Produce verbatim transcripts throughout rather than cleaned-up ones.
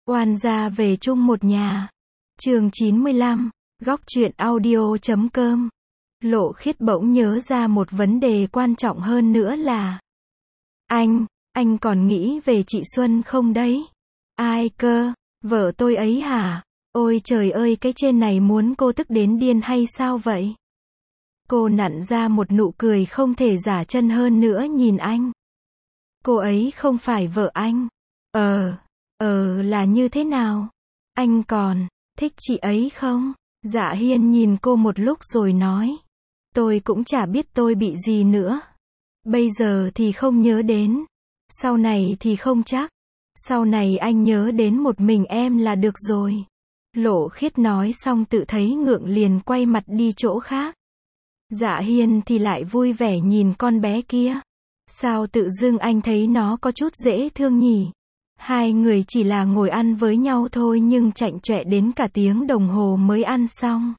Oan gia về chung một nhà. Chương chín mươi lăm, góc truyện audio chấm com. Lộ Khiết bỗng nhớ ra một vấn đề quan trọng hơn nữa là Anh, anh còn nghĩ về chị Xuân không đấy? Ai cơ? Vợ tôi ấy hả? Ôi trời ơi, cái trên này muốn cô tức đến điên hay sao vậy? Cô nặn ra một nụ cười không thể giả chân hơn nữa nhìn anh. Cô ấy không phải vợ anh. Ờ, ờ là như thế nào? Anh còn thích chị ấy không? Dạ Hiên nhìn cô một lúc rồi nói. Tôi cũng chả biết tôi bị gì nữa. Bây giờ thì không nhớ đến. Sau này thì không chắc. Sau này anh nhớ đến một mình em là được rồi. Lộ Khiết nói xong tự thấy ngượng liền quay mặt đi chỗ khác. Dạ Hiên thì lại vui vẻ nhìn con bé kia. Sao tự dưng anh thấy nó có chút dễ thương nhỉ? Hai người chỉ là ngồi ăn với nhau thôi nhưng chạnh chọe đến cả tiếng đồng hồ mới ăn xong.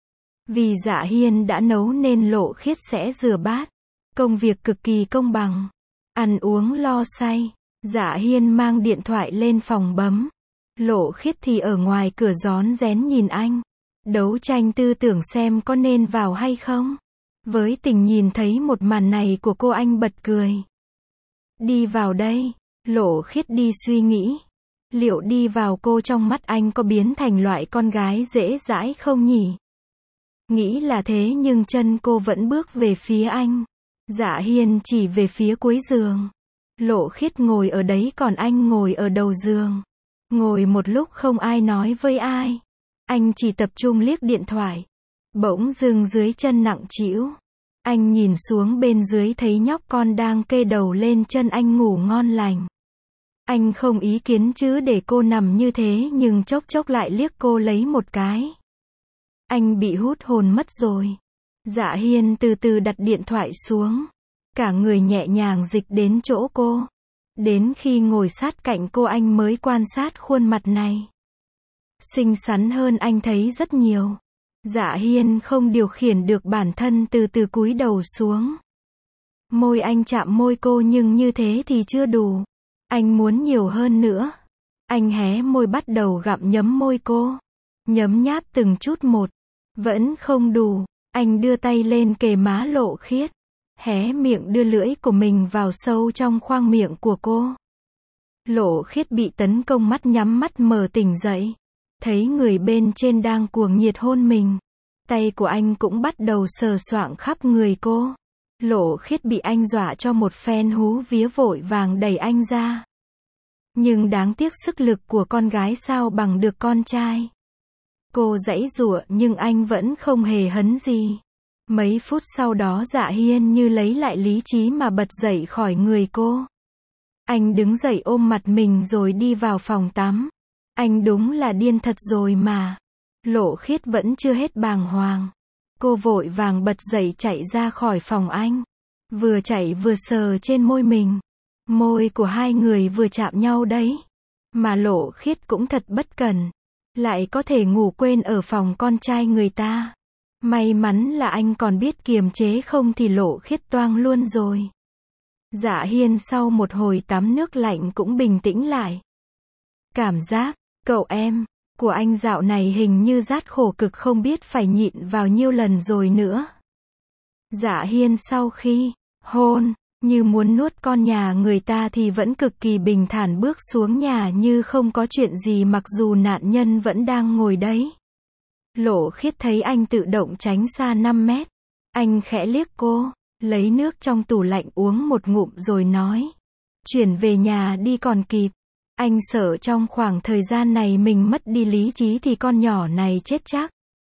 Vì Dạ Hiên đã nấu nên Lộ Khiết sẽ rửa bát. Công việc cực kỳ công bằng. Ăn uống lo say. Dạ Hiên mang điện thoại lên phòng bấm. Lộ Khiết thì ở ngoài cửa rón rén nhìn anh. Đấu tranh tư tưởng xem có nên vào hay không. Với tình nhìn thấy một màn này của cô anh bật cười. Đi vào đây. Lộ Khiết đi suy nghĩ. Liệu đi vào cô trong mắt anh có biến thành loại con gái dễ dãi không nhỉ? Nghĩ là thế nhưng chân cô vẫn bước về phía anh. Dạ Hiên chỉ về phía cuối giường. Lộ Khiết ngồi ở đấy còn anh ngồi ở đầu giường. Ngồi một lúc không ai nói với ai. Anh chỉ tập trung liếc điện thoại. Bỗng dưng dưới chân nặng trĩu. Anh nhìn xuống bên dưới thấy nhóc con đang kê đầu lên chân anh ngủ ngon lành. Anh không ý kiến chứ để cô nằm như thế nhưng chốc chốc lại liếc cô lấy một cái. Anh bị hút hồn mất rồi. Dạ Hiên từ từ đặt điện thoại xuống. Cả người nhẹ nhàng dịch đến chỗ cô. Đến khi ngồi sát cạnh cô anh mới quan sát khuôn mặt này. Xinh xắn hơn anh thấy rất nhiều. Dạ Hiên không điều khiển được bản thân từ từ cúi đầu xuống. Môi anh chạm môi cô nhưng như thế thì chưa đủ. Anh muốn nhiều hơn nữa. Anh hé môi bắt đầu gặm nhấm môi cô. Nhấm nháp từng chút một. Vẫn không đủ. Anh đưa tay lên kề má Lộ Khiết. Hé miệng đưa lưỡi của mình vào sâu trong khoang miệng của cô. Lộ Khiết bị tấn công mắt nhắm mắt mở tỉnh dậy. Thấy người bên trên đang cuồng nhiệt hôn mình. Tay của anh cũng bắt đầu sờ soạng khắp người cô. Lộ Khiết bị anh dọa cho một phen hú vía vội vàng đẩy anh ra. Nhưng đáng tiếc sức lực của con gái sao bằng được con trai. Cô giãy giụa nhưng anh vẫn không hề hấn gì. Mấy phút sau đó Dạ Hiên như lấy lại lý trí mà bật dậy khỏi người cô. Anh đứng dậy ôm mặt mình rồi đi vào phòng tắm. Anh đúng là điên thật rồi mà. Lộ Khiết vẫn chưa hết bàng hoàng. Cô vội vàng bật dậy chạy ra khỏi phòng anh. Vừa chạy vừa sờ trên môi mình. Môi của hai người vừa chạm nhau đấy. Mà Lộ Khiết cũng thật bất cẩn. Lại có thể ngủ quên ở phòng con trai người ta. May mắn là anh còn biết kiềm chế không thì Lộ Khiết toang luôn rồi. Dạ Hiên sau một hồi tắm nước lạnh cũng bình tĩnh lại. Cảm giác, cậu em, của anh dạo này hình như rát khổ cực không biết phải nhịn vào nhiêu lần rồi nữa. Dạ Hiên sau khi hôn, như muốn nuốt con nhà người ta thì vẫn cực kỳ bình thản bước xuống nhà như không có chuyện gì mặc dù nạn nhân vẫn đang ngồi đấy. Lộ Khiết thấy anh tự động tránh xa năm mét. Anh khẽ liếc cô, lấy nước trong tủ lạnh uống một ngụm rồi nói. Chuyển về nhà đi còn kịp. Anh sợ trong khoảng thời gian này mình mất đi lý trí thì con nhỏ này chết chắc.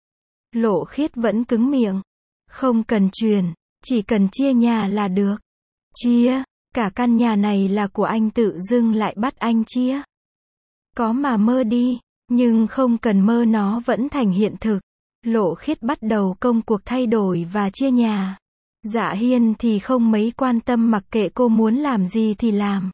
Lộ Khiết vẫn cứng miệng. Không cần truyền, chỉ cần chia nhà là được. Chia, cả căn nhà này là của anh tự dưng lại bắt anh chia. Có mà mơ đi, nhưng không cần mơ nó vẫn thành hiện thực. Lộ Khiết bắt đầu công cuộc thay đổi và chia nhà. Dạ Hiên thì không mấy quan tâm mặc kệ cô muốn làm gì thì làm.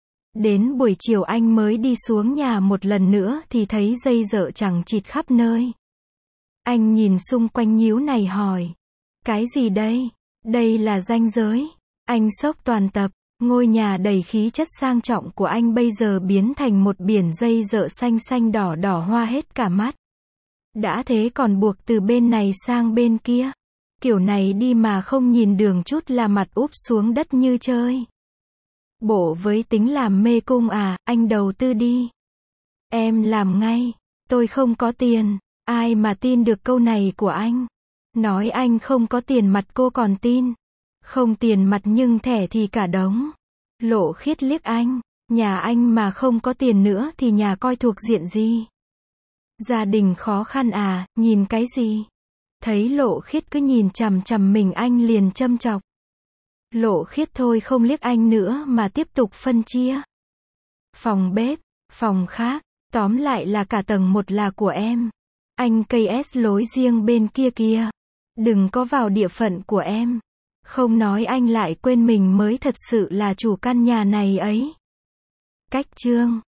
Đến buổi chiều anh mới đi xuống nhà một lần nữa thì thấy dây dợ chẳng chịt khắp nơi. Anh nhìn xung quanh nhíu này hỏi. Cái gì đây? Đây là ranh giới. Anh sốc toàn tập. Ngôi nhà đầy khí chất sang trọng của anh bây giờ biến thành một biển dây dợ xanh xanh đỏ đỏ hoa hết cả mắt. Đã thế còn buộc từ bên này sang bên kia. Kiểu này đi mà không nhìn đường chút là mặt úp xuống đất như chơi. Bộ với tính làm mê cung à, anh đầu tư đi. Em làm ngay. Tôi không có tiền. Ai mà tin được câu này của anh? Nói anh không có tiền mặt cô còn tin. Không tiền mặt nhưng thẻ thì cả đống. Lộ Khiết liếc anh. Nhà anh mà không có tiền nữa thì nhà coi thuộc diện gì? Gia đình khó khăn à, nhìn cái gì? Thấy Lộ Khiết cứ nhìn chằm chằm mình anh liền châm chọc. Lộ Khiết thôi không liếc anh nữa mà tiếp tục phân chia. Phòng bếp, phòng khác, tóm lại là cả tầng một là của em. Anh cây S lối riêng bên kia kia. Đừng có vào địa phận của em. Không nói anh lại quên mình mới thật sự là chủ căn nhà này ấy. Cách chương